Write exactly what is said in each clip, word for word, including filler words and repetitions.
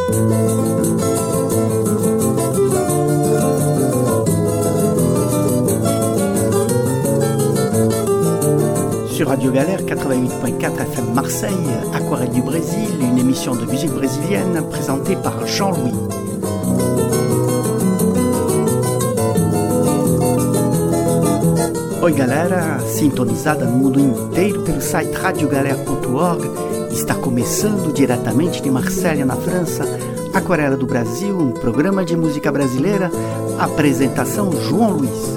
Sur Radio Galère quatre-vingt-huit point quatre F M Marseille, Aquarelle du Brésil, une émission de musique brésilienne présentée par Jean-Louis. Oi galera, sintonizada no mundo inteiro pelo site radio galera ponto org, está começando diretamente de Marselha, na França, Aquarela do Brasil, um programa de música brasileira, apresentação João Luiz.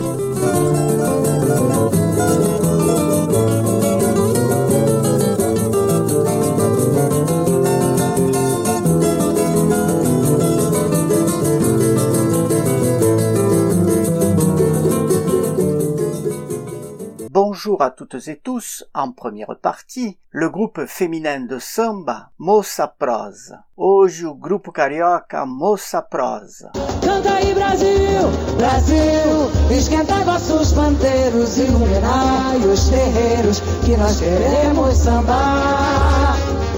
Bonjour à toutes et tous, en première partie, le groupe féminin de samba Moça Prosa. Hoje o grupo carioca Moça Prosa. Canta aí Brasil, Brasil, esquentai vossos pandeiros, iluminai os terreiros, que nós queremos sambar.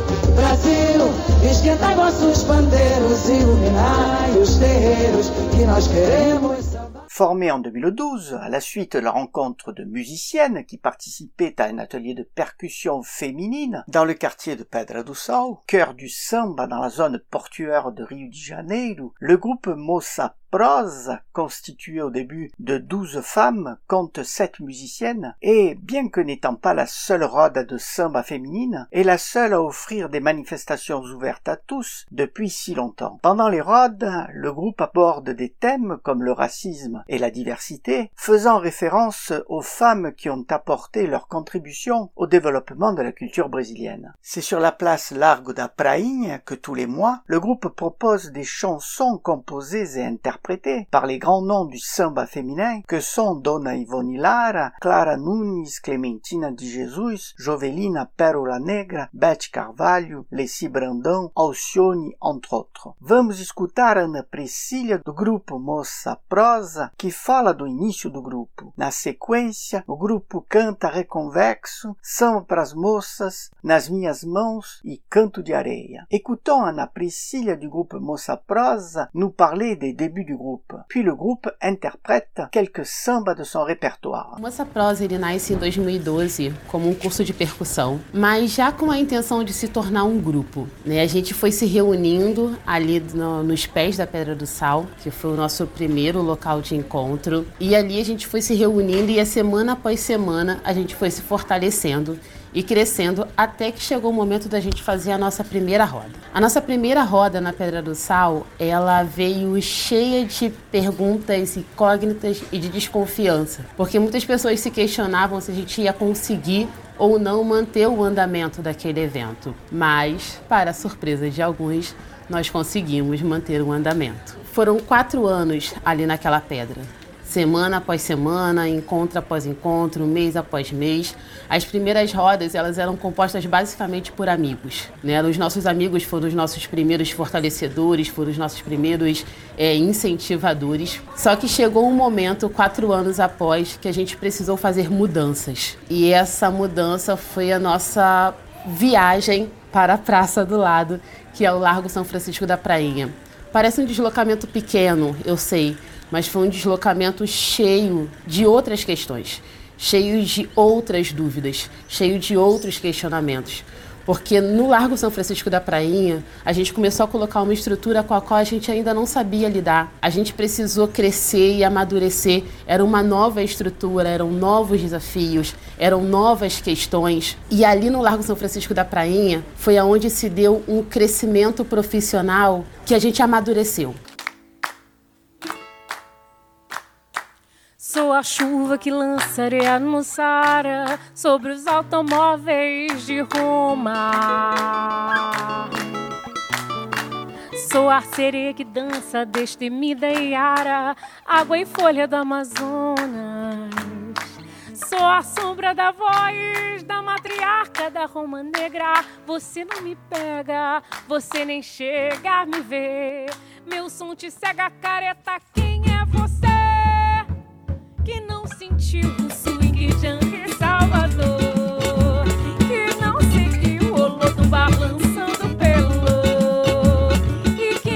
Brasil, esquentai vossos pandeiros, iluminai os terreiros, que nós queremos sambar. Formée en deux mille douze, à la suite de la rencontre de musiciennes qui participaient à un atelier de percussion féminine dans le quartier de Pedra do Sal, cœur du samba dans la zone portuaire de Rio de Janeiro, le groupe Moça Prosa, constitué au début de douze femmes, compte sept musiciennes, et bien que n'étant pas la seule roda de samba féminine, est la seule à offrir des manifestations ouvertes à tous depuis si longtemps. Pendant les rodes, le groupe aborde des thèmes comme le racisme et la diversité, faisant référence aux femmes qui ont apporté leur contribution au développement de la culture brésilienne. C'est sur la place Largo da Prainha que tous les mois, le groupe propose des chansons composées et interprétées par les grands noms du samba féminin que sont Dona Ivone Lara, Clara Nunes, Clementina de Jesus, Jovelina Pérola Negra, Beth Carvalho, Leci Brandão, Alcione, entre autres. Vamos escutar Ana Priscila do grupo Moça Prosa, que fala do início do grupo. Na sequência, o grupo canta Reconvexo, Samba pras Moças, Nas Minhas Mãos e Canto de Areia. Écoutons Ana Priscila du groupe Moça Prosa nous parler des débuts du groupe. Puis le groupe interprète quelques sambas de son répertoire. Moça Prosa ele nasce em dois mil e doze como um curso de percussão, mas já com a intenção de se tornar um grupo, né? A gente foi se reunindo ali no, nos pés da Pedra do Sal, que foi o nosso primeiro local de encontro, e ali a gente foi se reunindo e a semana após semana a gente foi se fortalecendo e crescendo até que chegou o momento da gente fazer a nossa primeira roda. A nossa primeira roda na Pedra do Sal, ela veio cheia de perguntas incógnitas e de desconfiança, porque muitas pessoas se questionavam se a gente ia conseguir ou não manter o andamento daquele evento. Mas, para a surpresa de alguns, nós conseguimos manter o andamento. Foram quatro anos ali naquela pedra. Semana após semana, encontro após encontro, mês após mês. As primeiras rodas, elas eram compostas basicamente por amigos, né? Os nossos amigos foram os nossos primeiros fortalecedores, foram os nossos primeiros é, incentivadores. Só que chegou um momento, quatro anos após, que a gente precisou fazer mudanças. E essa mudança foi a nossa viagem para a praça do lado, que é o Largo São Francisco da Prainha. Parece um deslocamento pequeno, eu sei, mas foi um deslocamento cheio de outras questões, cheio de outras dúvidas, cheio de outros questionamentos. Porque no Largo São Francisco da Prainha, a gente começou a colocar uma estrutura com a qual a gente ainda não sabia lidar. A gente precisou crescer e amadurecer. Era uma nova estrutura, eram novos desafios, eram novas questões. E ali no Largo São Francisco da Prainha foi aonde se deu um crescimento profissional que a gente amadureceu. Sou a chuva que lança areia no Saara sobre os automóveis de Roma. Sou a sereia que dança destemida e ara, água e folha do Amazonas. Sou a sombra da voz da matriarca da Roma Negra. Você não me pega, você nem chega a me ver. Meu som te cega, careta, quem é você? Que não sentiu o swing de Anque Salvador, que não seguiu o lodo balançando pelo, e que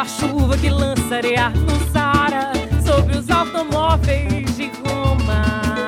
chuva que lança areia no Saara, sobre os automóveis de Roma.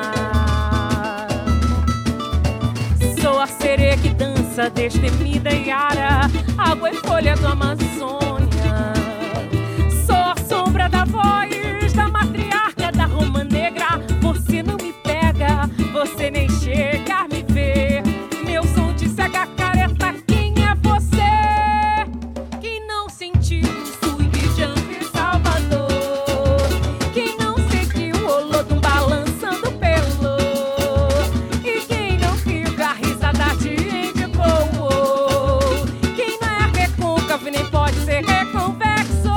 Sou a sereia que dança, destemida e ara, água e folha do Amazônia. Sou a sombra da voz da matriarca da Roma Negra. Você não me pega, você nem chega a me ver. Meu som te cega, careta, quem é você? Quem não sentiu swing, jump, Salvador? Quem não sentiu o Olodum balançando pelo? E quem não fica a risada de indicou? Quem não é recôncavo nem pode ser reconvexo?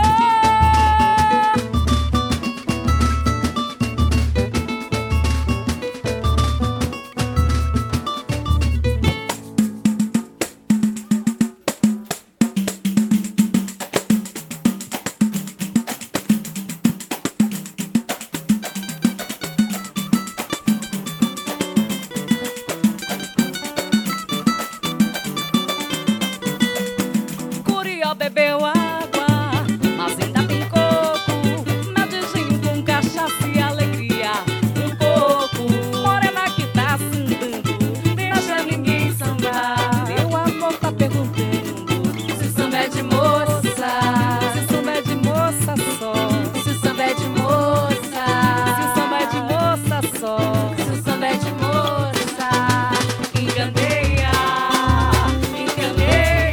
Bebeu água, mas ainda tem coco. Mel de gin com cachaça e alegria. Um pouco, morena que tá sambando, deixa ninguém sambar. Meu amor tá perguntando se samba é de moça, se samba é de moça só, se samba é de moça, se samba é de moça só, se samba é de moça. Encandeia, encandeia.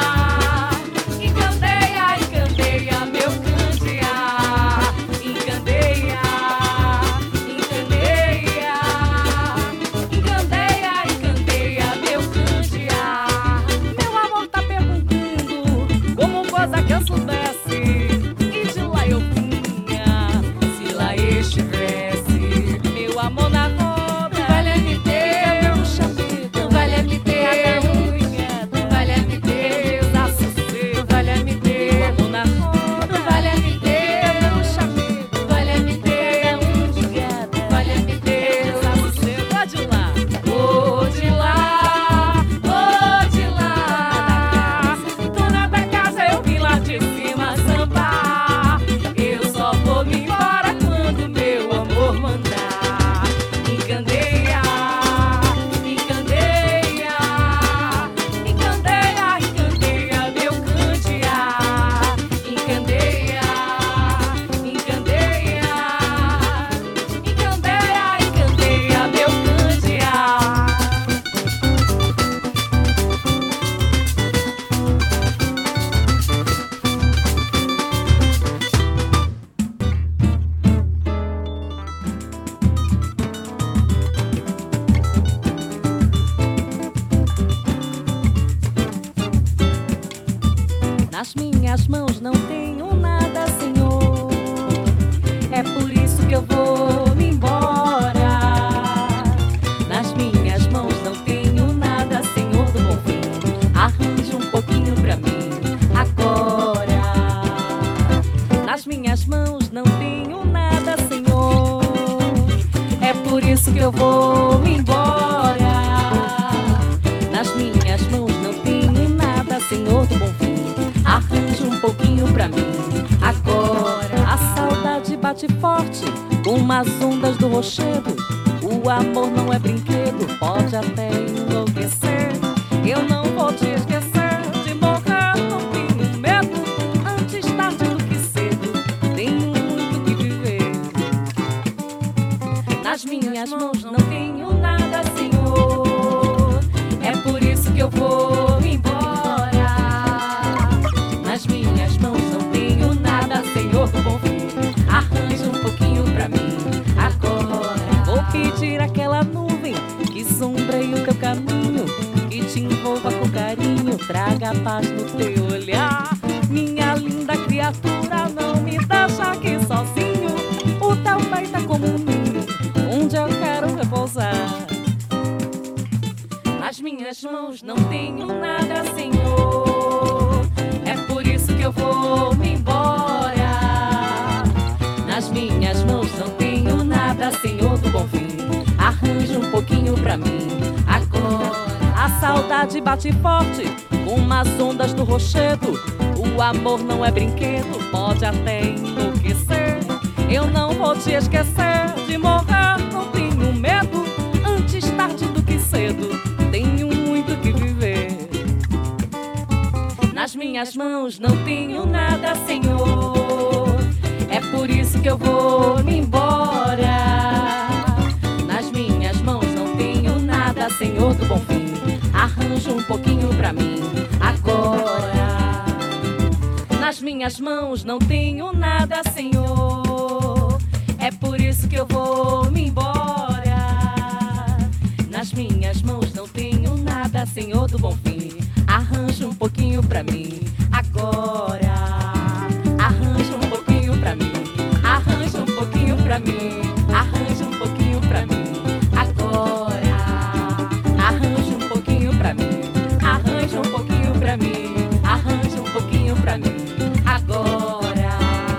Que eu soubesse, e de lá eu vinha, se lá estivesse, meu amor na roda. Vale me ter, meu chameiro, vale me ter, unha, vale me ter, desassossego, vale me ter, meu amor na roda. Vale me ter, meu chameiro, vale me ter, unha, vale me ter, desassossego. Pode lá, vou de lá, vou de lá, dona da casa eu vim lá de cima sambar. Eu só vou me embora quando meu amor mandar. Encandeia, encandeia, encandeia, encandeia meu candeia. Encandeia, encandeia, encandeia, encandeia meu candeia. Nas minhas mãos não tenho nada, Senhor. É por isso que eu vou me embora. Nas minhas mãos não tenho nada, Senhor do bom fim. Arranje um pouquinho pra mim agora. Nas minhas mãos não tenho nada, Senhor. É por isso que eu vou me embora. Nas minhas mãos não tenho nada, Senhor do bom fim. Arranje um pouquinho pra mim agora. A saudade bate forte como as ondas do rochedo. O amor não é brinquedo, pode até enlouquecer. Eu não vou te esquecer, de morrer não tenho medo. Antes tarde do que cedo, tenho muito que viver. Nas minhas mãos não tenho nada, Senhor. É por isso que eu vou me embora. Nas minhas mãos não tenho nada, Senhor do bom fim. Arranje um pouquinho pra mim agora. Vou pedir aquela nuvem que sombreie o teu caminho, que te envolva com carinho, traga paz no teu olhar. Minha linda criatura, não me deixa aqui sozinho. O teu peito é como um ninho, onde eu quero repousar. Nas minhas mãos não tenho nada, Senhor. É por isso que eu vou me embora. Nas minhas mãos não tenho nada, Senhor do bom fim. Arranje um pouquinho pra mim agora. A saudade bate forte como as ondas do rochedo. O amor não é brinquedo, pode até enlouquecer. Eu não vou te esquecer, de morrer não tenho medo. Antes tarde do que cedo, tenho muito que viver. Nas minhas mãos não tenho nada, Senhor, é por isso que eu vou me embora. Nas minhas mãos não tenho nada, Senhor do Bom Fim, arranja um pouquinho pra mim agora. Nas minhas mãos não tenho nada, Senhor, é por isso que eu vou me embora. Nas minhas mãos não tenho nada, Senhor do Bom Fim, arranja um pouquinho pra mim agora. Arranja um pouquinho pra mim, arranja um pouquinho pra mim, arranja um pouquinho pra mim agora. Arranja um pouquinho pra mim, arranja um pouquinho pra mim, arranja um pouquinho pra mim agora.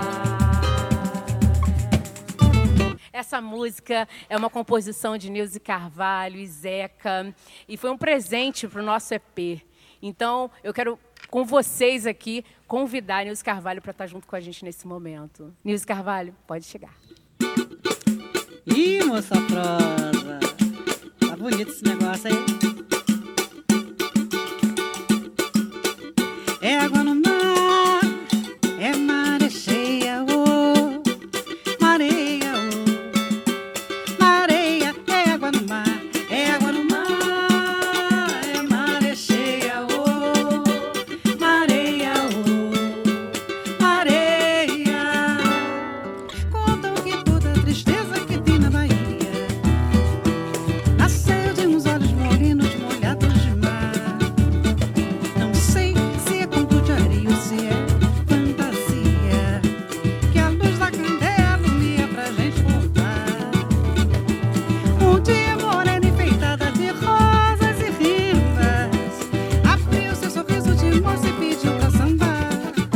Essa música é uma composição de Nilce Carvalho e Zeca, e foi um presente para o nosso E P. Então, eu quero, com vocês aqui, convidar a Nilce Carvalho para estar junto com a gente nesse momento. Nilce Carvalho, pode chegar. Ih, moça prosa, tá bonito esse negócio aí. É água no mar, é maré cheia, oh, mareia, oh, mareia, é água no mar, é água no mar, é maré cheia, oh, mareia, oh, mareia. Contam que toda a tristeza que tem na Bahia nasceu de uns olhos morenos molhados de mar. Não sei se é conto de areia ou se é fantasia, que a luz da candeia ilumina pra gente voltar. Um dia morena enfeitada de rosas e rivas abriu seu sorriso de moça e pediu pra sambar.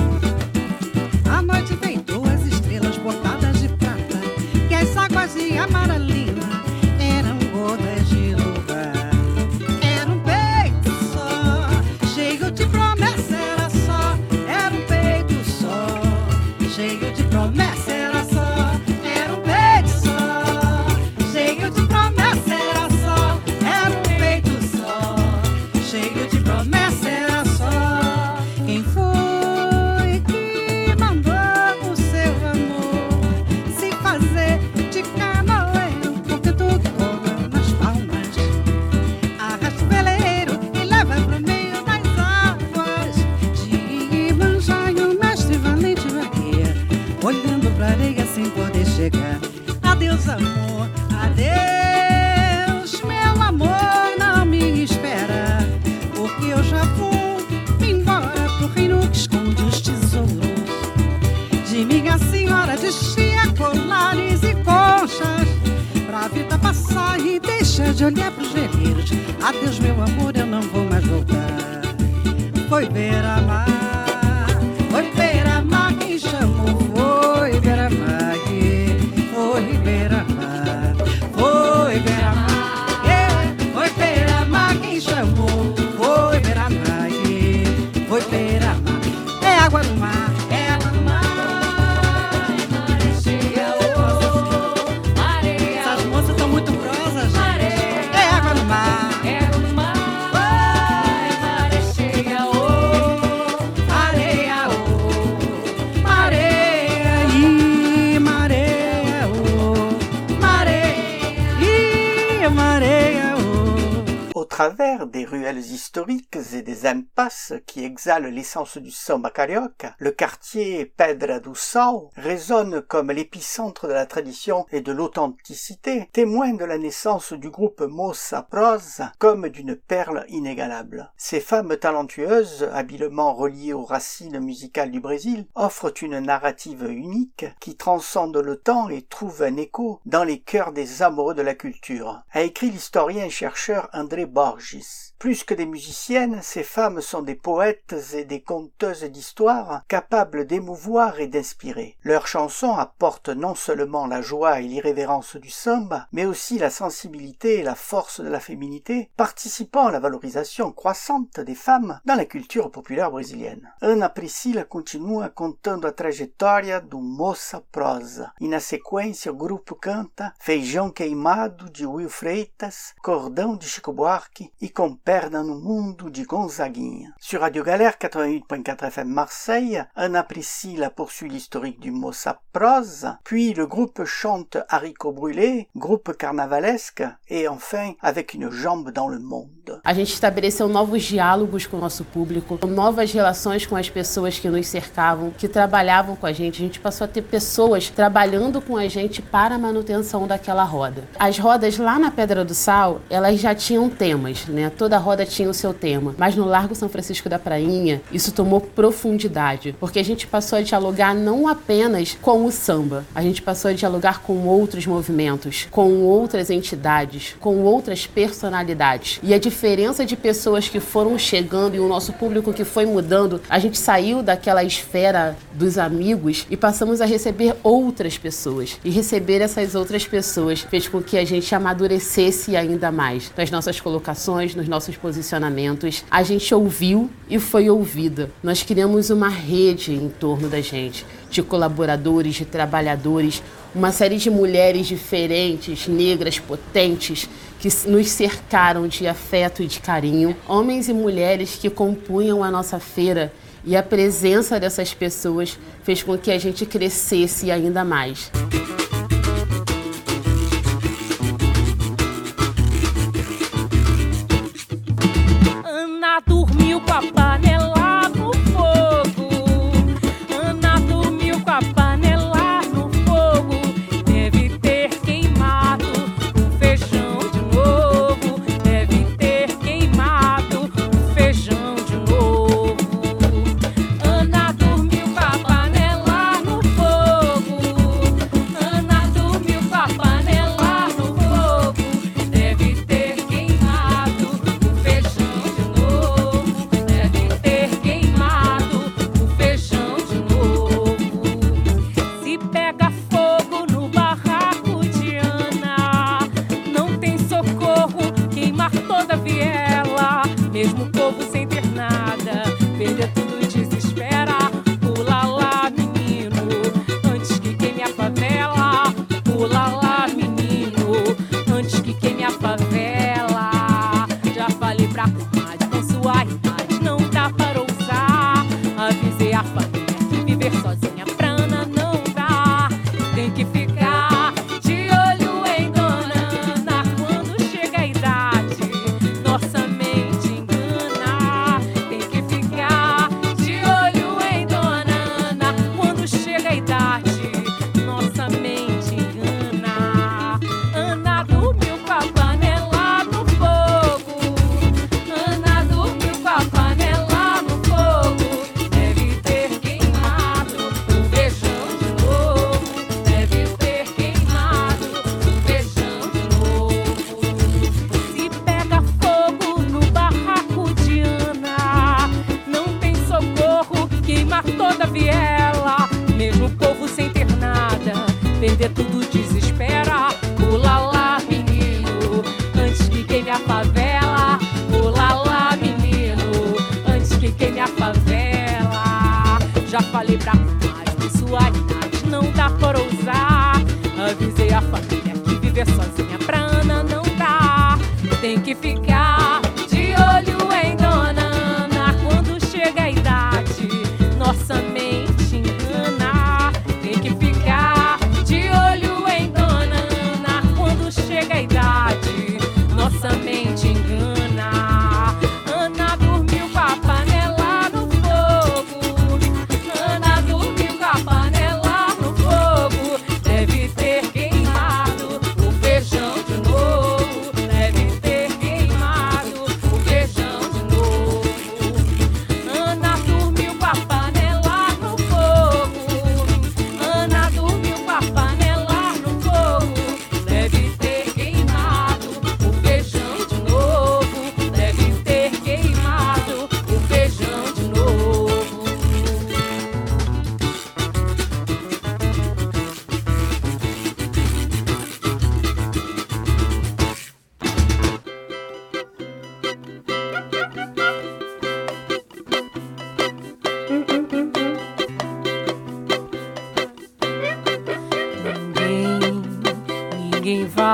A noite enfeitou as estrelas bordadas de prata, que as águas de amaralina eram gotas de luar. Era um peito só, cheio de promessa, era só. Era um peito só, cheio de promessa, era só. Era um peito só, cheio de promessa, era só. Era um peito só, cheio de promessa, era só. Quem foi que mandou o seu amor se fazer de canoeiro? Porque tudo rola nas palmas. Arrasta o veleiro e leva pro meio das águas de Iemanjá, e o mestre valente vagueia, olhando pra areia sem poder chegar. Adeus, amor, adeus, meu amor, não me espera, porque eu já vou embora pro reino que esconde os tesouros de minha senhora de chia, colares e conchas, pra vida passar e deixa de olhar pros veleiros. Adeus, meu amor, eu não vou mais voltar. Foi beira-mar, foi beira-mar quem chamou, foi beira-mar, foi beira-mar, foi beira-mar, foi beira-mar quem chamou, foi beira-mar, foi beira-mar. É água no mar, é água no mar, é maré cheia, oh, areia. Essas moças estão muito prosas, gente. É água no mar, É água no mar, é maré cheia, oh, areia, oh, mareia, e mareia, oh, mareia, e mareia, oh. Au travers des ruelles historiques et des impasses qui exhalent l'essence du samba carioca, le quartier Pedra do Sal résonne comme l'épicentre de la tradition et de l'authenticité, témoin de la naissance du groupe Moça Prosa comme d'une perle inégalable. Ces femmes talentueuses, habilement reliées aux racines musicales du Brésil, offrent une narrative unique qui transcende le temps et trouve un écho dans les cœurs des amoureux de la culture, a écrit l'historien et chercheur André Borges. Borges. Plus que des musiciennes, ces femmes sont des poètes et des conteuses d'histoires capables d'émouvoir et d'inspirer. Leurs chansons apportent non seulement la joie et l'irrévérence du samba, mais aussi la sensibilité et la force de la féminité, participant à la valorisation croissante des femmes dans la culture populaire brésilienne. Ana Priscila continua contando a trajetória do Moça Prosa, e na sequência o grupo canta Feijão Queimado de Will Freitas, Cordão de Chico Buarque e Com Perna no Mundo de Gonzaguinha. Sur Radio Galère quatre-vingt-huit point quatre F M Marseille, Ana Priscila poursuit l'historique du Moça Prosa, puis le groupe chante Haricot Brûlé, groupe carnavalesque, et enfin avec une jambe dans le monde. A gente estabeleceu novos diálogos com o nosso público, novas relações com as pessoas que nos cercavam, que trabalhavam com a gente. A gente passou a ter pessoas trabalhando com a gente para a manutenção daquela roda. As rodas lá na Pedra do Sal, elas já tinham temas, né? Toda roda tinha o seu tema. Mas no Largo São Francisco da Prainha, isso tomou profundidade, porque a gente passou a dialogar não apenas com o samba, a gente passou a dialogar com outros movimentos, com outras entidades, com outras personalidades. E a diferença de pessoas que foram chegando e o nosso público que foi mudando, a gente saiu daquela esfera dos amigos e passamos a receber outras pessoas. E receber essas outras pessoas fez com que a gente amadurecesse ainda mais nas nossas colocações, nos nossos posicionamentos. A gente ouviu e foi ouvida. Nós criamos uma rede em torno da gente, de colaboradores, de trabalhadores, uma série de mulheres diferentes, negras, potentes, que nos cercaram de afeto e de carinho, homens e mulheres que compunham a nossa feira, e a presença dessas pessoas fez com que a gente crescesse ainda mais. Ana dormiu com a panela no fogo. Ana dormiu com a panela no fogo. Deve ter queimado o feijão de novo. Deve ter queimado o feijão de novo. Ana dormiu com a panela no fogo. Ana dormiu com a panela no fogo. Deve ter queimado o feijão de novo. Deve ter queimado o feijão de novo. Se pega fogo no barraco de Ana, não tem socorro, queimar toda a viela. Mesmo o povo sem ter nada, perder tudo e desespera. Pula lá, menino, antes que queime a favela. Pula lá, menino, antes que queime a favela. Já falei pra comadre, com sua idade não dá para ousar. Avisei a família que viver sozinha pra Ana não dá. Tem que ficar de olho em Dona Ana quando chega a idade. Nossa mente engana. Tem que ficar de olho em Dona Ana quando chega a idade. Nossa mente engana. Ana dormiu com a panela no fogo. Ana dormiu com a panela no fogo. Deve ter queimado o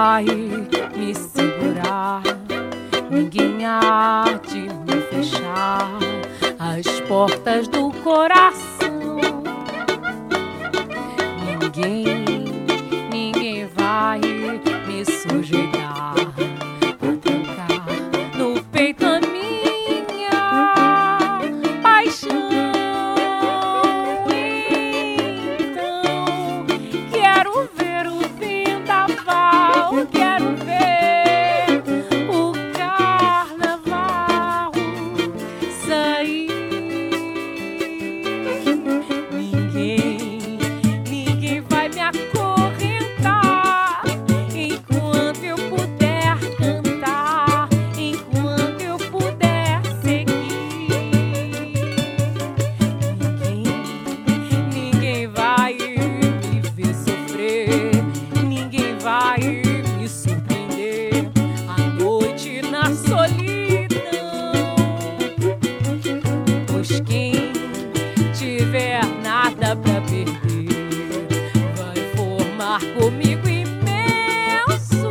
vai me segurar, ninguém há de me fechar as portas do coração. Ninguém, ninguém vai me sujeitar a trancar no peito a minha paixão. Então, quero ver o vendaval, quero ver o carnaval sair. Ninguém, ninguém vai me acorrentar enquanto eu puder cantar, enquanto eu puder seguir. Ninguém, ninguém vai me ver sofrer, ninguém vai me surpreender à noite na solidão. Pois quem tiver nada pra perder vai formar comigo imenso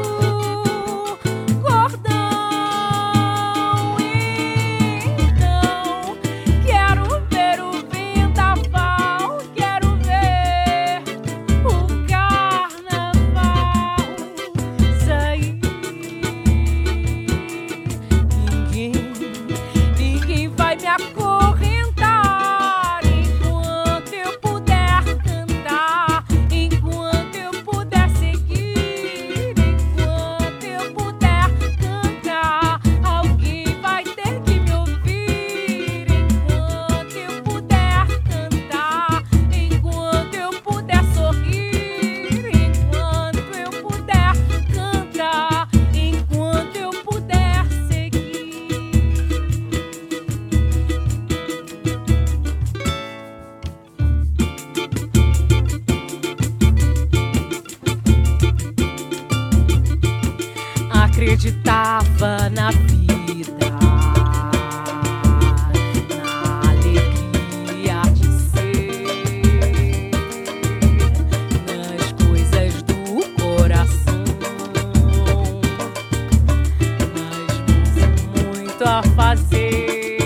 cordão. Então, quero ver o vendaval, quero ver o carnaval sair. Ninguém, ninguém vai me acorrentar enquanto eu puder cantar, enquanto eu puder seguir, enquanto eu puder cantar. Alguém vai ter que me ouvir enquanto eu puder cantar, enquanto eu puder sorrir, enquanto eu puder cantar, enquanto eu puder seguir. Acreditava na vida, na alegria de ser, nas coisas do coração, mas muito a fazer.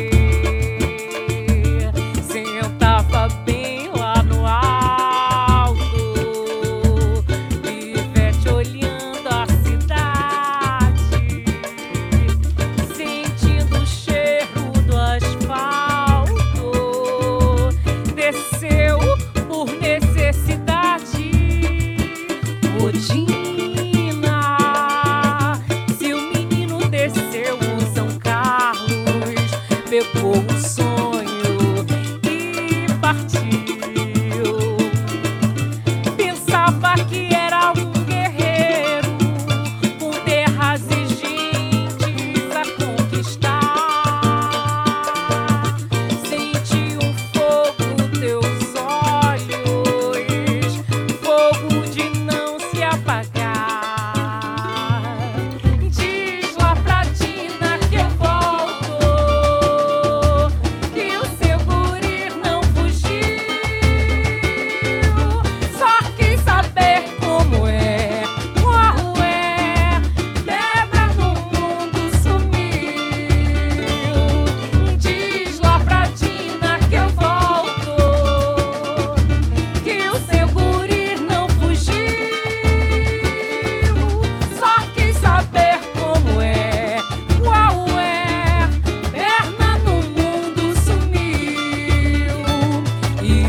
Sentava bem lá no alto, Ivete olhando a cidade, sentindo o cheiro do asfalto. Desceu por necessidade, rotina. Seu menino desceu o São Carlos, pegou um sonho e partiu. Pensava que era um guerreiro com terras e gentes a conquistar. Senti um fogo nos teus olhos, fogo de não se apagar. Diz lá pra Dina que eu volto, que o seu guri não fugiu. Só quis saber como é, qual é, pedra no mundo sumiu. Diz lá pra Dina que eu volto, que o seu guri não fugiu. Só quis saber como é, qual é, perna no mundo sumiu. E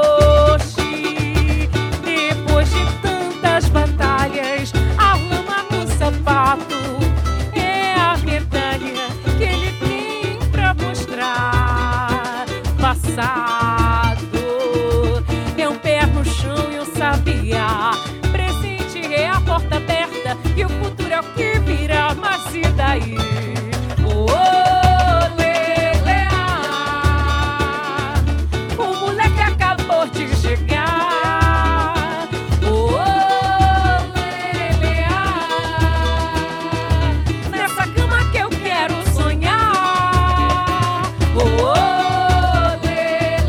hoje, depois de tantas batalhas, a lama no sapato é a medalha que ele tem pra mostrar. Passado é um pé no chão e eu sabia. Presente é a porta aberta e o futuro é o que virá. Mas e daí? Oh, lê, lê, ah. O moleque acabou de chegar. Oh, lê, lê, ah. Nessa cama que eu quero sonhar. Oh, lê,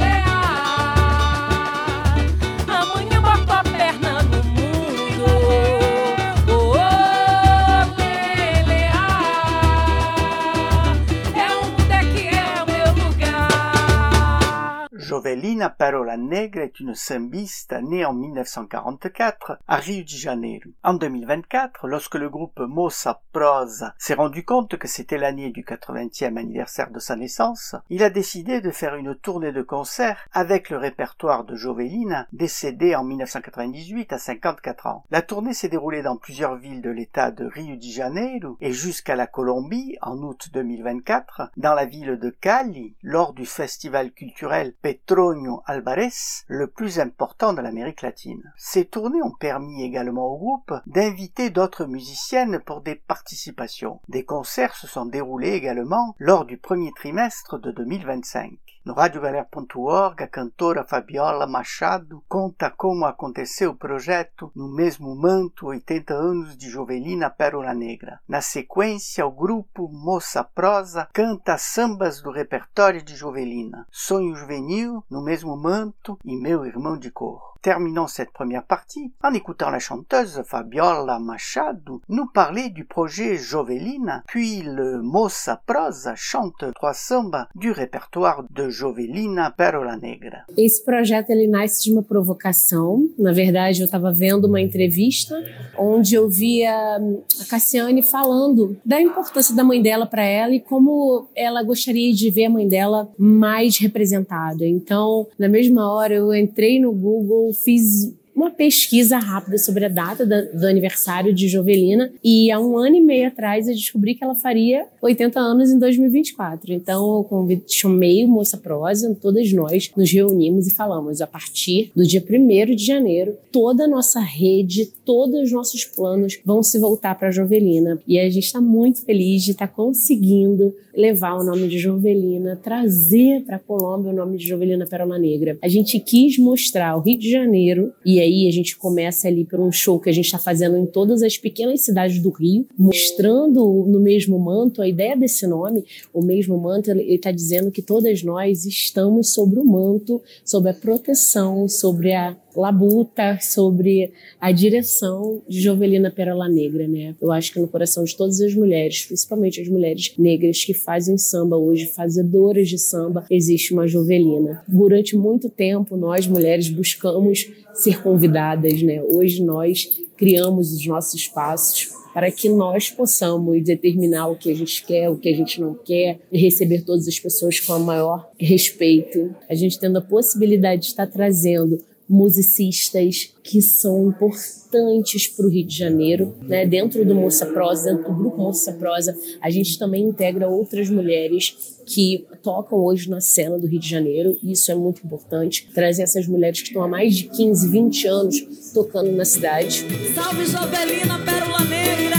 Jovelina Pérola Negra est une sambiste née en mille neuf cent quarante-quatre à Rio de Janeiro. En deux mille vingt-quatre, lorsque le groupe Moça Prosa s'est rendu compte que c'était l'année du quatre-vingtième anniversaire de sa naissance, il a décidé de faire une tournée de concerts avec le répertoire de Jovelina, décédée en mille neuf cent quatre-vingt-dix-huit à cinquante-quatre ans. La tournée s'est déroulée dans plusieurs villes de l'état de Rio de Janeiro et jusqu'à la Colombie en août deux mille vingt-quatre, dans la ville de Cali, lors du festival culturel Petronio Alvarez, le plus important de l'Amérique latine. Ces tournées ont permis également au groupe d'inviter d'autres musiciennes pour des participations. Des concerts se sont déroulés également lors du premier trimestre de deux mille vingt-cinq. No radio galera ponto org, a cantora Fabiola Machado conta como aconteceu o projeto no mesmo manto oitenta anos de Jovelina Pérola Negra. Na sequência, o grupo Moça Prosa canta sambas do repertório de Jovelina, Sonho Juvenil, No Mesmo Manto e Meu Irmão de Cor. Terminons cette première partie en écoutant la chanteuse Fabiola Machado nous parler du projet Jovelina, puis le Moça Prosa chante trois sambas du répertoire de Jovelina Pérola Negra. Esse projeto ele nasce de uma provocação. Na verdade, eu estava vendo uma entrevista onde eu via a Cassiane falando da importância da mãe dela para ela e como ela gostaria de ver a mãe dela mais representada. Então, na mesma hora, eu entrei no Google, fiz uma pesquisa rápida sobre a data do aniversário de Jovelina e há um ano e meio atrás eu descobri que ela faria oitenta anos em dois mil e vinte e quatro. Então eu convido, chamei o Moça Prosa, todas nós nos reunimos e falamos a partir do dia primeiro de janeiro, toda a nossa rede, todos os nossos planos vão se voltar para Jovelina e a gente está muito feliz de estar tá conseguindo levar o nome de Jovelina, trazer para a Colômbia o nome de Jovelina Pérola Negra. A gente quis mostrar o Rio de Janeiro e aí a gente começa ali por um show que a gente está fazendo em todas as pequenas cidades do Rio, mostrando no mesmo manto, a ideia desse nome, o mesmo manto, ele está dizendo que todas nós estamos sobre o manto, sobre a proteção, sobre a labuta, sobre a direção de Jovelina Pérola Negra, né? Eu acho que no coração de todas as mulheres, principalmente as mulheres negras que fazem samba hoje, fazedoras de samba, existe uma Jovelina. Durante muito tempo, nós mulheres buscamos ser convidadas, né? Hoje nós criamos os nossos espaços para que nós possamos determinar o que a gente quer, o que a gente não quer, e receber todas as pessoas com o maior respeito. A gente tendo a possibilidade de estar trazendo musicistas que são importantes para o Rio de Janeiro, né? Dentro do Moça Prosa, dentro do grupo Moça Prosa, a gente também integra outras mulheres que tocam hoje na cena do Rio de Janeiro, e isso é muito importante, trazer essas mulheres que estão há mais de quinze, vinte anos tocando na cidade. Salve Jovelina Pérola Negra!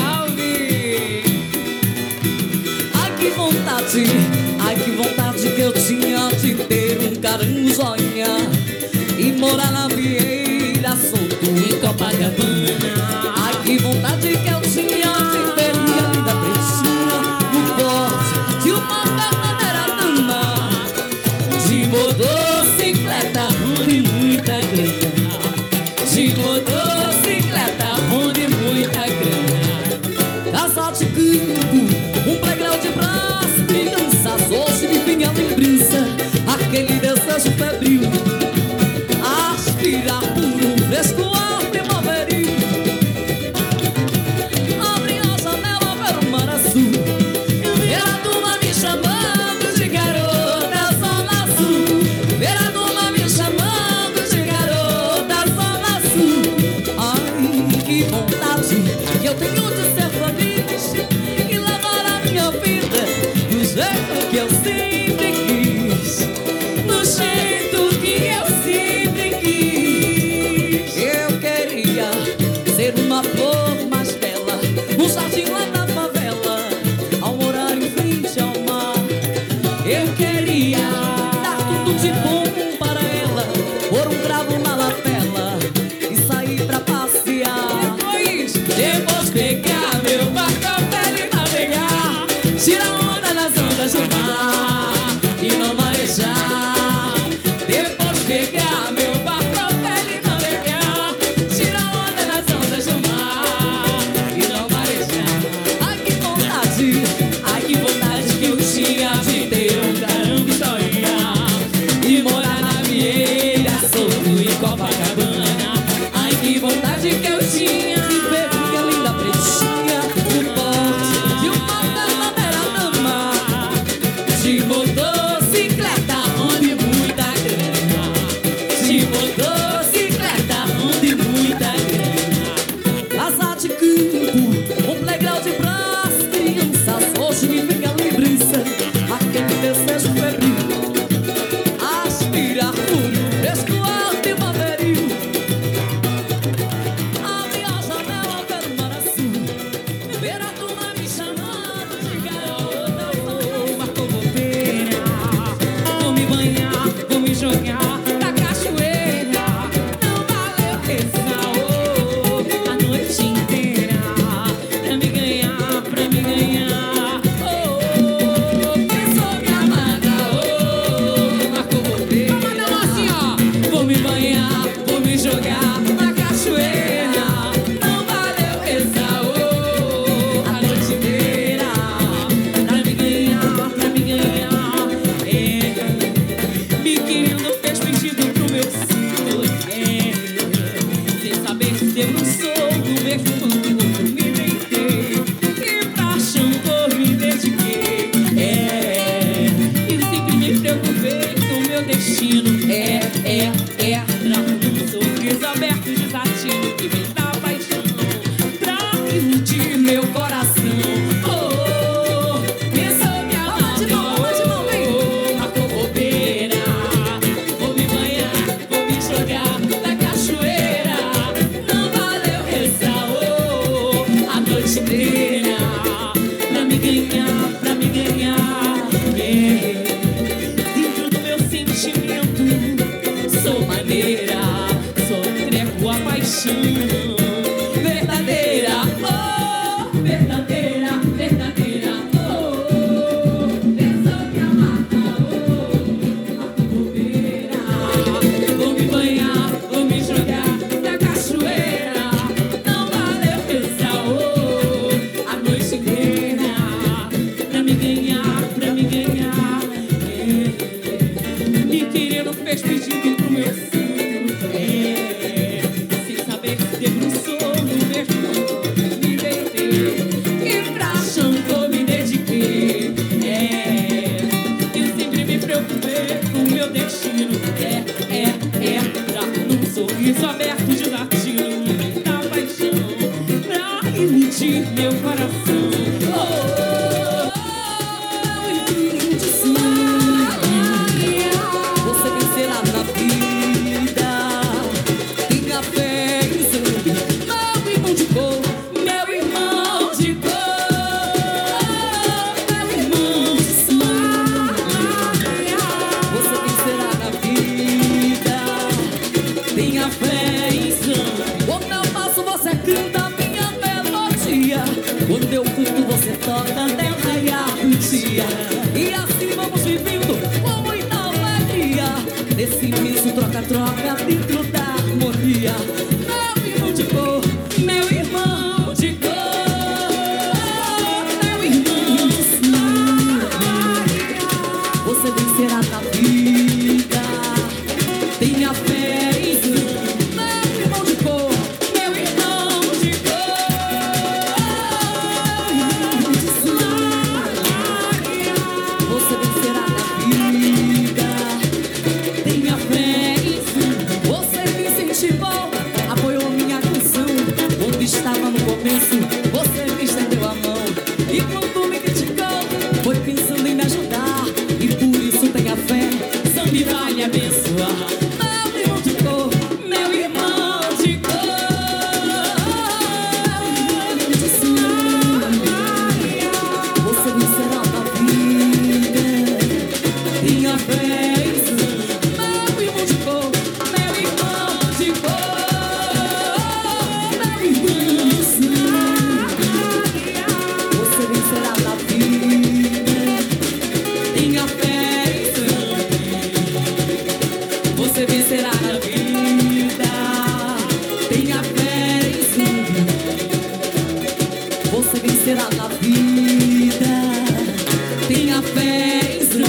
Salve! Ai que vontade, ai que vontade que eu tinha de ter um caranjonha e morar na Vieira Solto em Copacabana. Ai que vontade que eu tinha de ter minha linda pretinha no porte de uma verdadeira dama, de motocicleta onde muita grana, de motocicleta onde muita grana. Casal de campo, um playground de braço, crianças, hoje me vem a lembrança, aquele desejo febril, aspirar por um fresco ar primaveril. Abri a janela para o mar azul e ver a turma me chamando de garota Zona Azul. Ver a turma me chamando de garota Zona Azul. Ai, que vontade que eu tenho de ser feliz e levar a minha vida do jeito que eu sempre quis, do jeito que eu sempre quis. Eu queria ser uma flor mais bela, um jardim lá na favela, ao morar em frente ao mar. Eu queria dar tudo de bom para ela, pôr um cravo na lapela e sair pra passear. Depois, depois pegar meu barco velho e navegar, tirar onda nas ondas do mar e não marejar. Depois pegar meu barco velho e navegar, tirar onda nas ondas do mar e não marejar. Ai que vontade, ai que vontade que eu tinha de ter um caranguejoinha moreno fez pedido pro meu filho. É, sem saber se debruçou no mesmo amor, me deitei e pra Xangô me dediquei. É, eu sempre me preocupei com o meu destino. É, é, é, pra num sorriso aberto de latino da paixão, pra emitir meu coração. Quando eu curto, você toca até raiar o dia. E assim vamos vivendo com muita alegria, nesse imenso troca-troca dentro da harmonia. Meu irmão de cor, meu irmão de cor, meu irmão de sangue, você vencerá na vida. Tenha fé em si, meu irmão de cor, meu irmão de cor. Você vencerá na vida. Tenha fé em si. Você me incentivou, apoiou minha canção. Quando estava no começo, você me estendeu a mão. E quando me criticou, foi pensando em me ajudar. E por isso tenha fé, Zambi vai me abençoar. Meu irmão de cor, meu irmão de cor, você vencerá na vida. Tenha fé em si, meu irmão de cor, meu irmão de cor, meu irmão de sangue, você vencerá na vida. Tenha fé em si, você vencerá na vida. Tenha fé em si, você vencerá na vida. Tenha fé em si.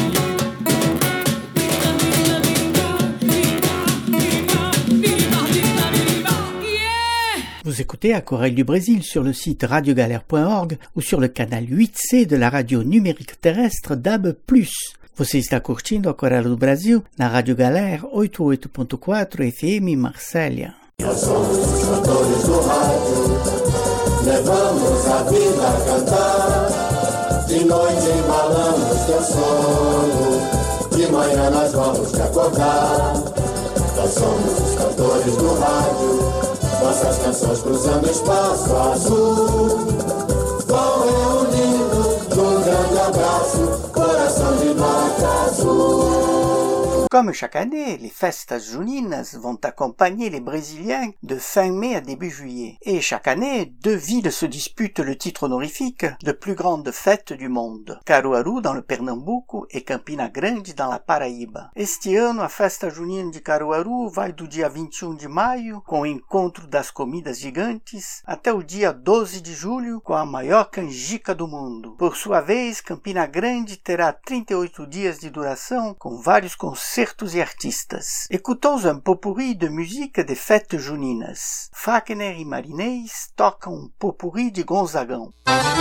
Vous écoutez Aquarelle du Brésil sur le site radio galère point org ou sur le canal huit C de la radio numérique terrestre D A B plus. Você está curtindo Aquarelle do Brasil na Rádio Galera oitenta e oito ponto quatro F M Marsella. Nós somos os cantores do rádio, levamos a vida a cantar. De noite embalamos teu sono, de manhã nós vamos te acordar. Nós somos os cantores do rádio, nossas canções cruzando espaço azul, vão reunindo num grande abraço, coração de nota azul. Comme chaque année, les festas juninas vont accompagner les Brésiliens de fin mai à début juillet. Et chaque année, deux villes se disputent le titre honorifique de plus grande fête du monde. Caruaru, dans le Pernambuco, e Campina Grande, dans la Paraíba. Este ano, a festa junina de Caruaru vai do dia vinte e um de maio, com o encontro das comidas gigantes, até o dia doze de julho, com a maior canjica do mundo. Por sua vez, Campina Grande terá trinta e oito dias de duração, com vários concertos e artistas. Écoutons un pot-pourri de musique des fêtes juninas. Fagner e Marinês tocam um pot-pourri de Gonzagão.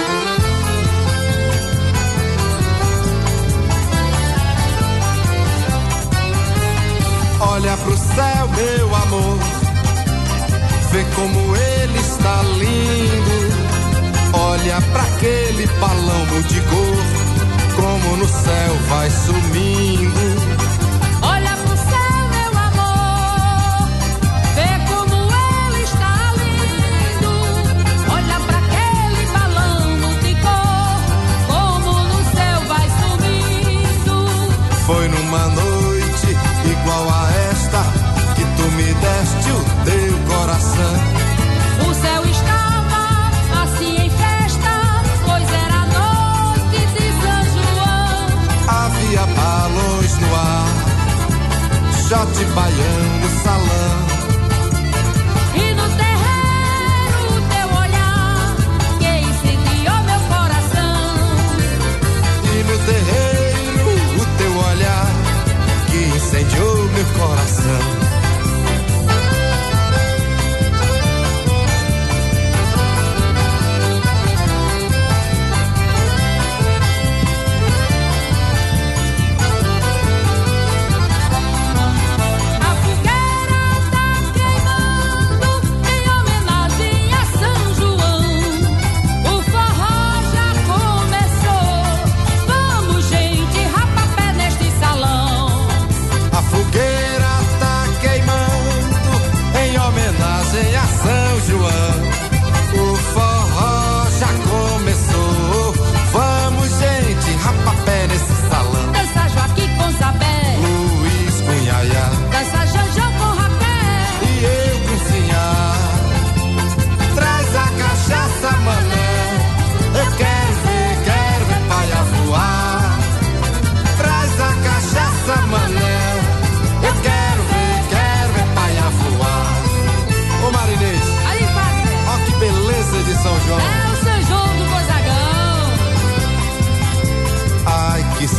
Olha pro céu, meu amor, vê como ele está lindo. Olha pra aquele balão de cor, como no céu vai sumindo. Olha pro céu, meu amor, vê como ele está lindo. Olha pra aquele balão de cor, como no céu vai sumindo. Foi numa noite igual a esta que tu me deste o teu coração. O céu estava assim em festa, pois era noite de São João. Havia balões no ar, shot baiano no salão. E no terreiro o teu olhar que incendiou meu coração. E no terreiro o teu olhar que incendiou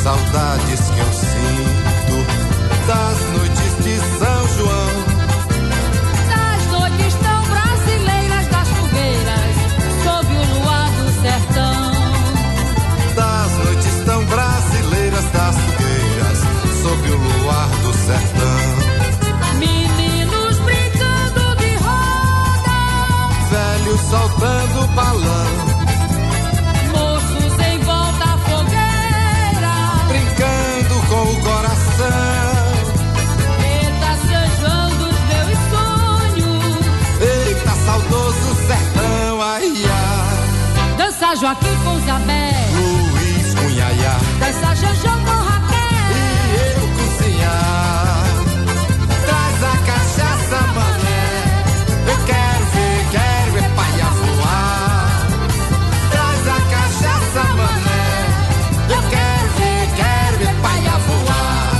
saudades que eu sinto das noites de São João, das noites tão brasileiras, das fogueiras sob o luar do sertão, das noites tão brasileiras, das fogueiras sob o luar do sertão. Meninos brincando de roda, velhos soltando balão, moços em volta à fogueira, brincando com o coração. Eita, São João dos meus sonhos, Eita, saudoso sertão, ai, ai. dança Joaquim com Isabel, Luiz com Yaya, dança Janjão com Raquel, e eu cozinhar. Traz a cachaça, mané, eu quero ver, quero ver paia voar. Traz a cachaça, mané, eu quero ver, quero ver paia voar.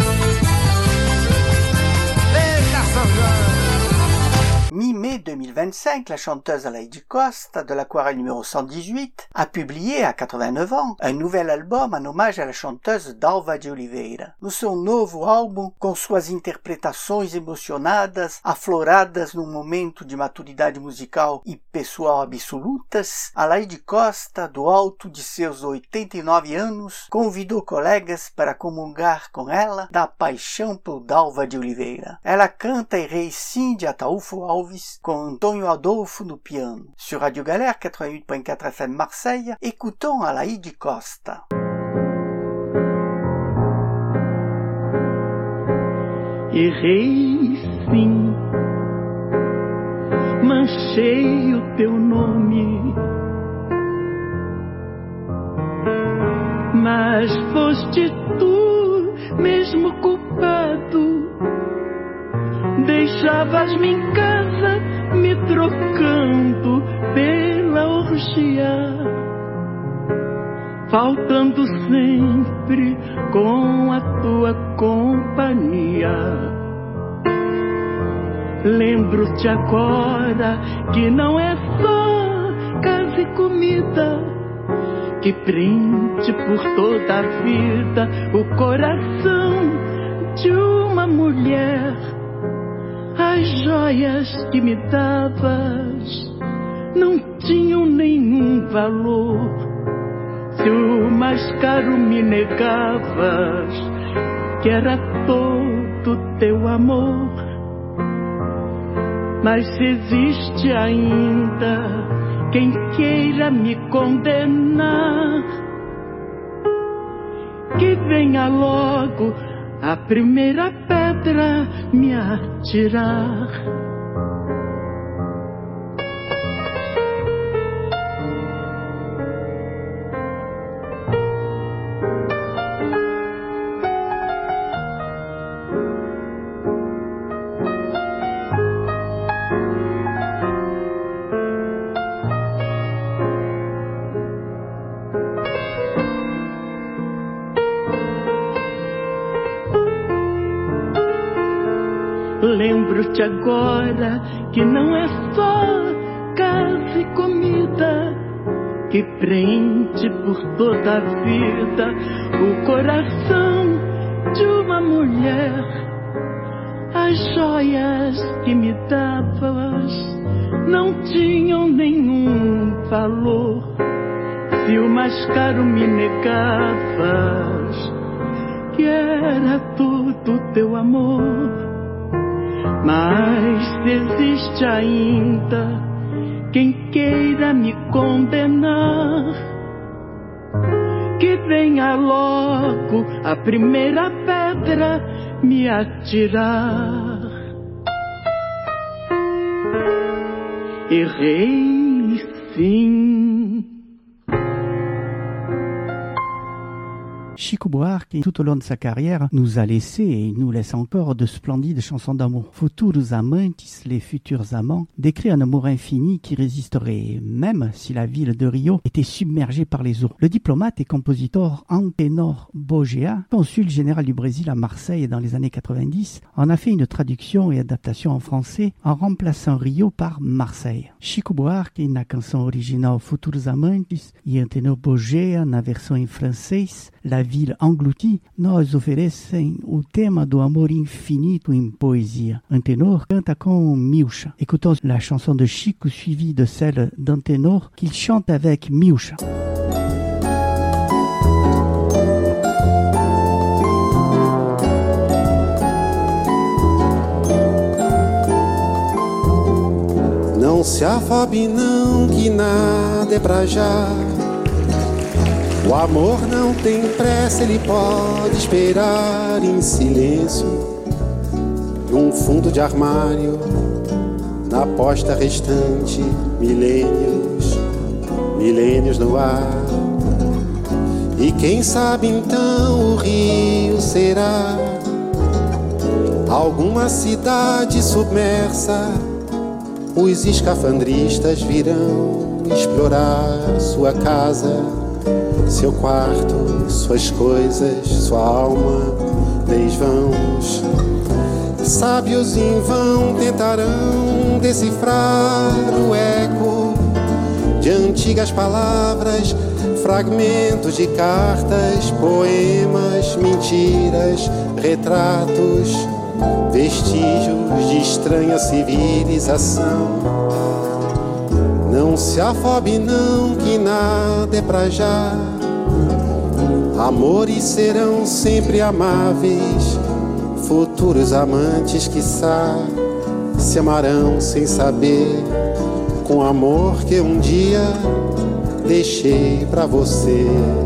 Eita, São João. Mi-mai deux mille vingt-cinq, la chanteuse Lady Costa, de l'Aquarelle numéro cent dix-huit, a publié, à quatre-vingt-neuf ans, un nouvel album en hommage à la chanteuse Dalva de Oliveira. No seu novo álbum, com suas interpretações emocionadas, afloradas num momento de maturidade musical e pessoal absolutas, a Lady Costa, do alto de seus oitenta e nove anos, convidou colegas para comungar com ela da paixão por Dalva de Oliveira. Ela canta e récite Ataúfo Alves com Antônio Adolfo no piano. Sur Radio Galère quatre-vingt-huit point quatre F M Marseille, écoutons a Lady Costa. Errei sim, manchei o teu nome, mas foste tu mesmo culpado. Deixavas-me em casa me trocando pela orgia, faltando sempre com a tua companhia. Lembro-te agora que não é só casa e comida que prende por toda a vida o coração de uma mulher. As joias que me davas não tinham nenhum valor. Se o mais caro me negavas, que era todo teu amor. Mas se existe ainda quem queira me condenar, que venha logo a primeira pedra me atirar. Lembro-te agora que não é só casa e comida que prende por toda a vida o coração de uma mulher. As joias que me davas não tinham nenhum valor. Se o mais caro me negavas, que era tudo teu amor. Mas se existe ainda quem queira me condenar, que venha logo a primeira pedra me atirar. Errei sim. Chico Buarque, tout au long de sa carrière, nous a laissé et nous laisse encore de splendides chansons d'amour. Futuros amantes, les futurs amants, décrit un amour infini qui résisterait même si la ville de Rio était submergée par les eaux. Le diplomate et compositeur Antenor Bogea, consul général du Brésil à Marseille dans les années quatre-vingt-dix, en a fait une traduction et adaptation en français en remplaçant Rio par Marseille. Chico Buarque, na canção original Futuros amantes, e Antenor Bogea, na versão em francês, La ville engloutie, nós oferecem o tema do amor infinito em poesia. Antenor canta com Milcha. Écoutons la chanson de Chico suivie de celle d'Antenor qu'il chante avec Milcha. Não se afobe não, que nada é pra já. O amor não tem pressa, ele pode esperar em silêncio, num fundo de armário, na posta restante, milênios, milênios no ar. E quem sabe então o rio será alguma cidade submersa. Os escafandristas virão explorar sua casa, seu quarto, suas coisas, sua alma, desvãos. Sábios em vão tentarão decifrar o eco de antigas palavras, fragmentos de cartas, poemas, mentiras, retratos, vestígios de estranha civilização. Não se afobe não, que nada é pra já. Amores serão sempre amáveis, futuros amantes, quiçá, se amarão sem saber, com amor que um dia deixei pra você.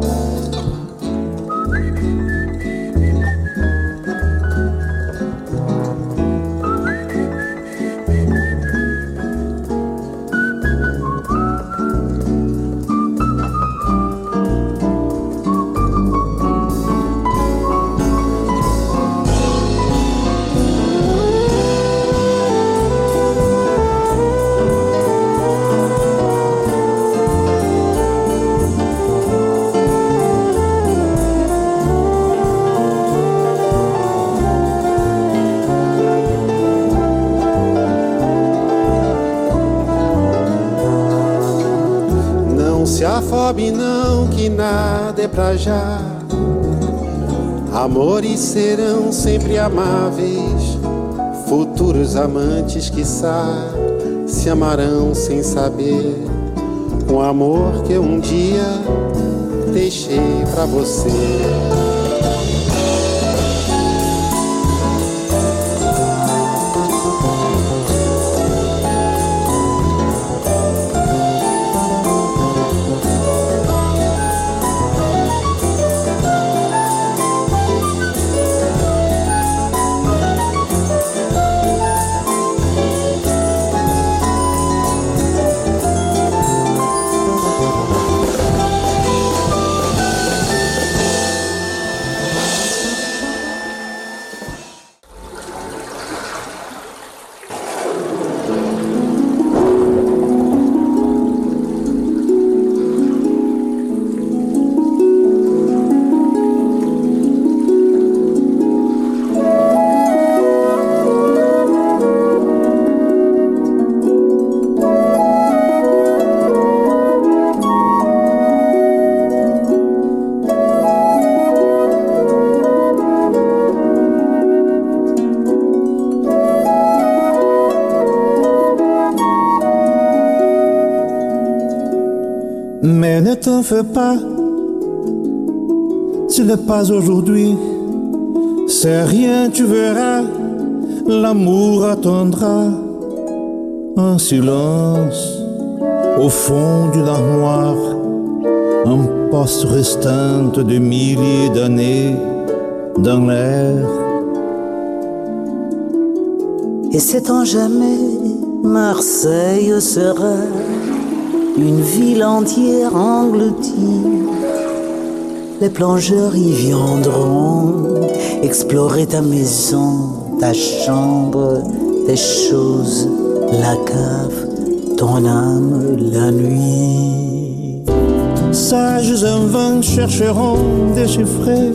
Afobe não, que nada é pra já. Amores serão sempre amáveis, futuros amantes, quiçá, se amarão sem saber, com amor que um dia deixei pra você. Mais ne t'en fais pas, ce n'est pas aujourd'hui, c'est rien, tu verras, l'amour attendra en silence, au fond d'une armoire, un poste restante de milliers d'années dans l'air. Et c'est en jamais, Marseille sera une ville entière engloutie. Les plongeurs y viendront explorer ta maison, ta chambre, tes choses, la cave, ton âme, la nuit. Sages en vain chercheront déchiffrer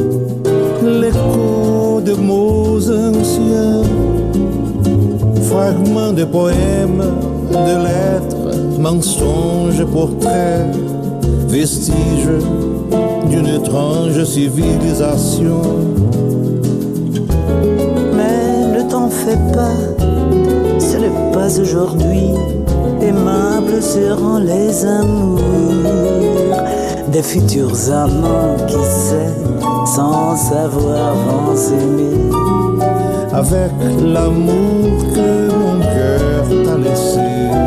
l'écho de mots anciens, fragments de poèmes, de lettres, mensonges, portraits, vestiges d'une étrange civilisation. Mais ne t'en fais pas, ce n'est pas aujourd'hui. Aimables seront les amours des futurs amants qui s'aiment sans savoir vont s'aimer. Avec l'amour que mon cœur t'a laissé.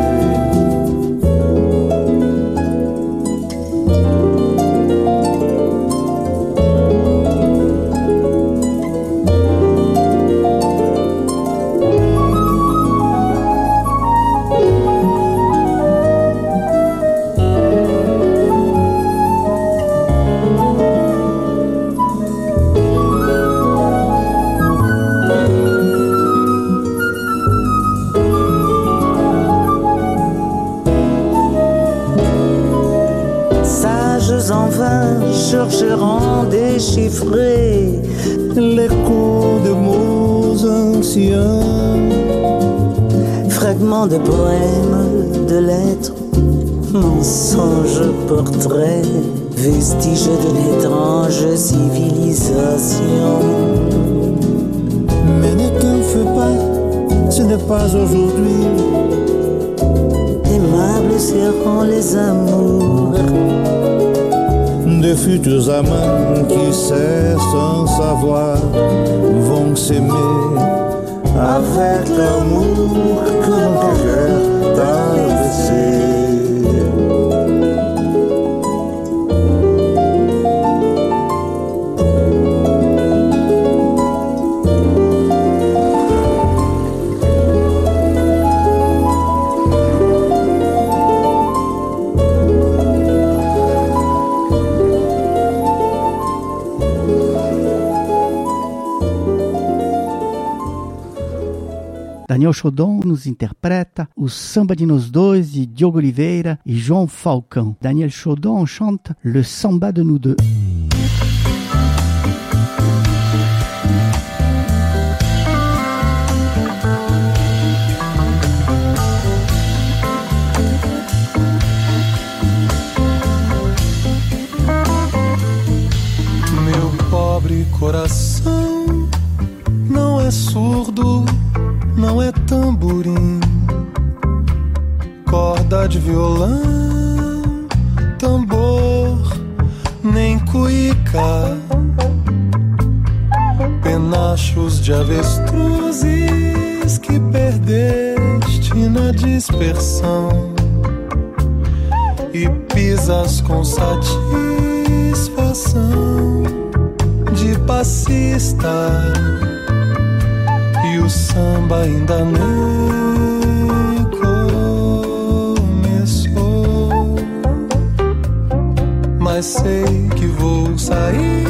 En vain chercheront déchiffrer l'écho de mots anciens, fragments de poèmes, de lettres, mensonges, portraits, vestiges d'une étrange civilisation. Mais ne t'en fais pas, ce n'est pas aujourd'hui. Aimables seront les amours de futurs amants qui cessent sans savoir vont s'aimer avec l'amour que mon cœur t'a laissé. Daniel Chodon nos interpreta o Samba de Nós Dois de Diogo Oliveira e João Falcão. Daniel Chodon chante le Samba de Nous Deux. Meu pobre coração não é surdo, não é tamborim, corda de violão, tambor, nem cuíca, penachos de avestruzes que perdeste na dispersão e pisas com satisfação de passista. E o samba ainda nem começou, mas sei que vou sair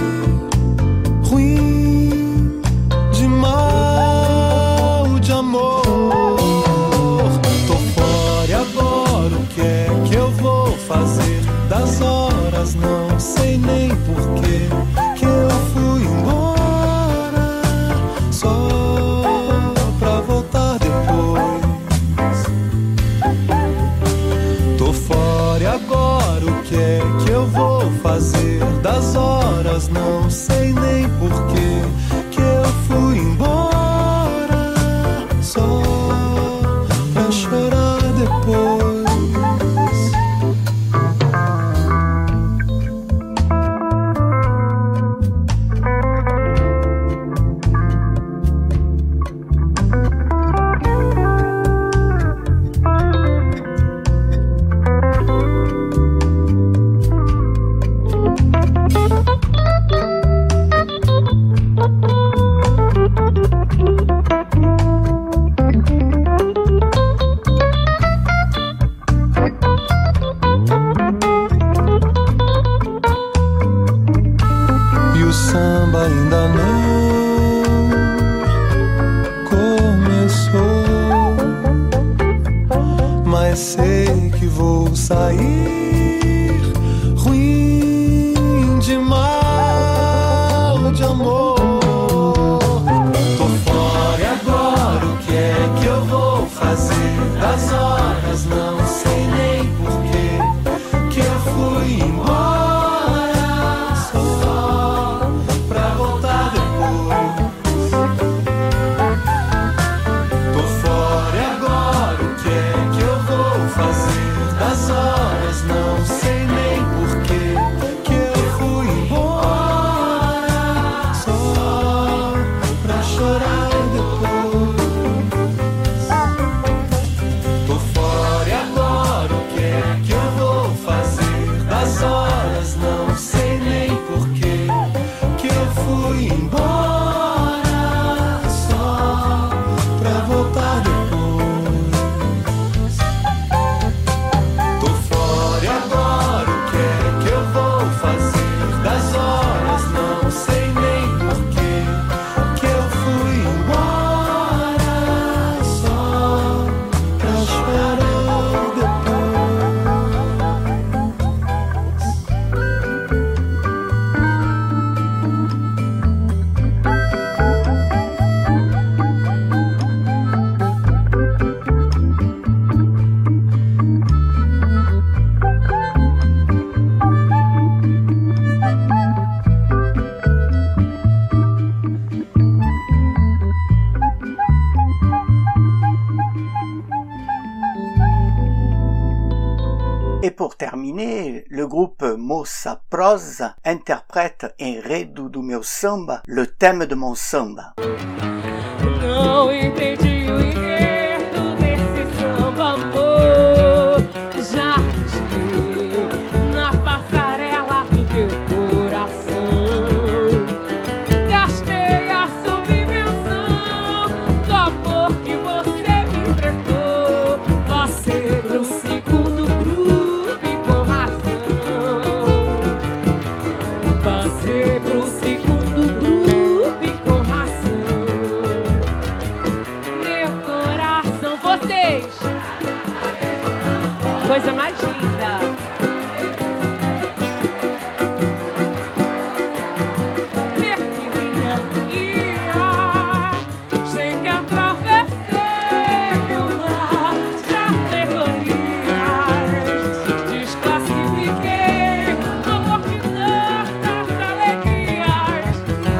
ruim de mal de amor. Tô fora e agora o que é que eu vou fazer das horas? Não sei nem porquê que eu fui embora. Só fazer das horas, não sei nem porquê que eu fui embora, só pra chorar depois. fui embora só pra voltar depois. Tô fora e agora o que é que eu vou fazer das horas? Não sei nem porquê que eu fui embora só pra esperar depois. Et pour terminer, le groupe Moça Prose interprète em Redo do Meu Samba le thème de mon samba. Não entendi o enredo desse samba, amor. Já te na passarela do teu coração. Gastei a subvenção do amor que você me emprestou. Passei pro segundo grupo e com razão. Passei pro segundo grupo e com razão. Meu coração, vocês, coisa mais linda. Sei que atravessei o mar de categorias, desclassifiquei amor que tantas alegrias.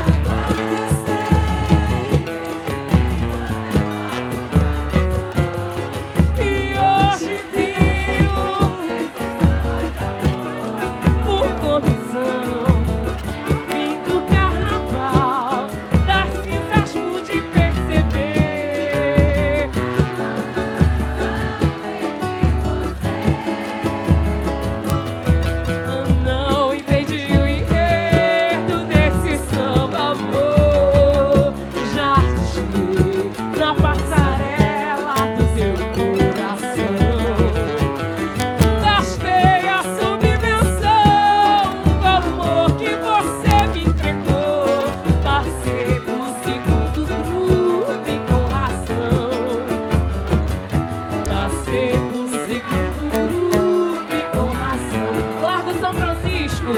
E hoje viu, por condição, fim do carnaval, das cinzas pude perceber. Não entendi o enredo desse samba, amor. Já te na passarela do seu coração. Gastei a subvenção do amor que você me entregou. Passei pro segundo grupo e com razão. Passei pro segundo grupo e com razão. Largo São Francisco.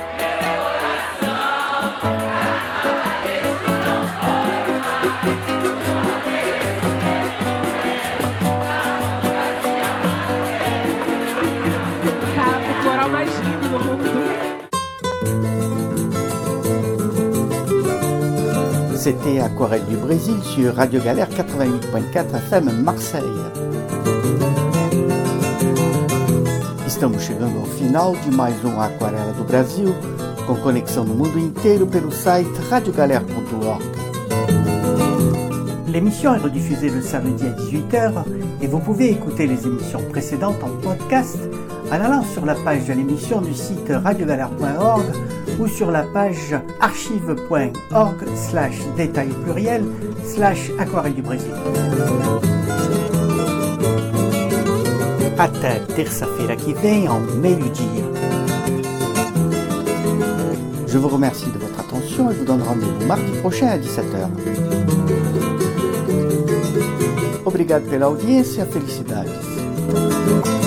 Cara, o coral mais lindo do mundo. C'était Aquarelle du Brésil sur Radio Galère quatre-vingt-huit point quatre F M Marseille. Estamos chegando ao final de mais um Aquarela do Brasil, com conexão no mundo inteiro pelo site radio galère point org. L'émission est rediffusée le samedi à dix-huit heures et vous pouvez écouter les émissions précédentes en podcast en allant sur la page de l'émission du site radio galère point org ou sur la page archive point org slash détail pluriel slash aquarelle du Brésil. Até terça-feira que vem ao meio-dia. Je vous remercie de votre attention et vous donne rendez-vous mardi prochain à dix-sept heures. Obrigado pela audiência, felicidades.